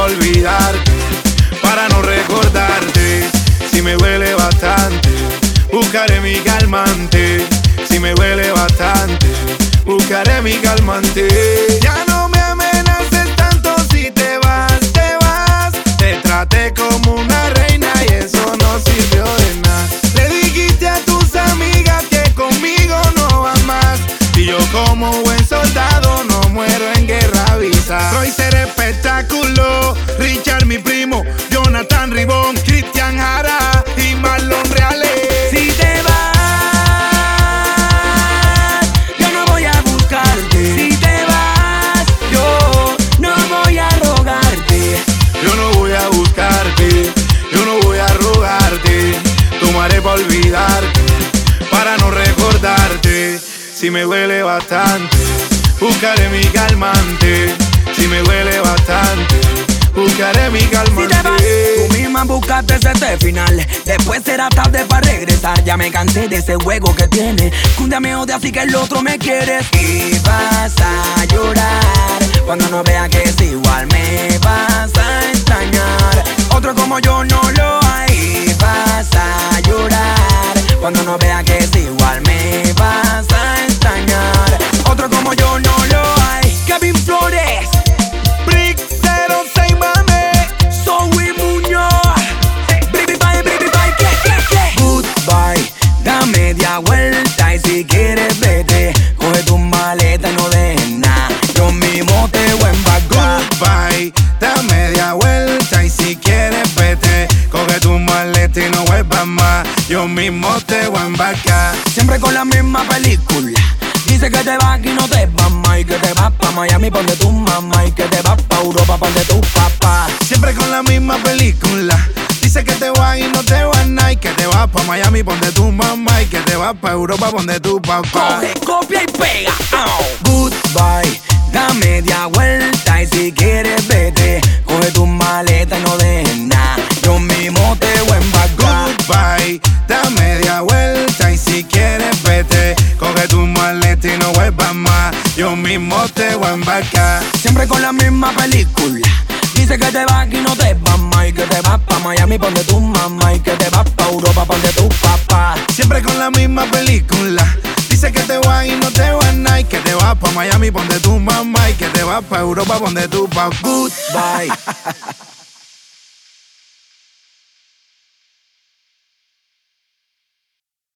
olvidarte, para no recordarte. Si me duele bastante, buscaré mi calmante. Si me duele bastante, buscaré mi calmante. Ya no me amenaces tanto, si te vas, te vas. Te traté como una reina y eso no sirvió de nada. Le dijiste a tus amigas que conmigo no vas más, y yo como buen soldado no muero en guerra avisa. Roy ser espectáculo, Richard mi primo, Jonathan Ribón, Cristian Jara y Marlon Reales. Si te vas, yo no voy a buscarte. Si te vas, yo no voy a rogarte. Yo no voy a buscarte, yo no voy a rogarte. Tomaré para olvidarte, para no recordarte. Si me duele bastante, buscaré mi calmante. Si me duele bastante, buscaré mi calmante. Si te vas, tú misma buscaste ese final. Después será tarde para regresar. Ya me cansé de ese juego que tienes, que un día me odias y que el otro me quieres. Y vas a llorar cuando no veas que es igual. Me vas a extrañar, otro como yo no lo hay. Y vas a llorar cuando no veas que es igual. Me vas a extrañar, otro como yo no lo hay. Kevin Flores, Brick 06 mame, Zoe Muñoz, Goodbye, da media vuelta y si quieres vete. Coge tu maleta y no dejes nada, yo mismo te voy a embarcar. Goodbye, da media vuelta y si quieres vete. Coge tu maleta y no vuelvas más, yo mismo te voy a embarcar. Siempre con la misma película. Dice que te vas y no te vas más, y que te vas pa' Miami pa' donde tu mamá, y que te vas pa' Europa pa' donde tu papá. Siempre con la misma película. Dice que te vas y no te vas nada, y que te vas pa' Miami pa' donde tu mamá, y que te vas pa' Europa pa' donde tu papá. Coge, copia y pega. Goodbye, da media vuelta y si quieres vete. Coge tu maleta y no dejes nada, yo mismo te voy a embarcar. Goodbye, da media vuelta y si quieres vete. Coge tu maleta y no vuelvas más, yo mismo te voy a embarcar. Siempre con la misma película. Dice que te vas y no te vas más, y que te vas pa' Miami pa' donde tu mamá, y que te vas pa' Europa pa' donde tu papá. Siempre con la misma película. Dice que te vas y no te vas nada, y que te vas pa' Miami pa' donde tu mamá, y que te vas pa' Europa pa' donde tu papá. Goodbye.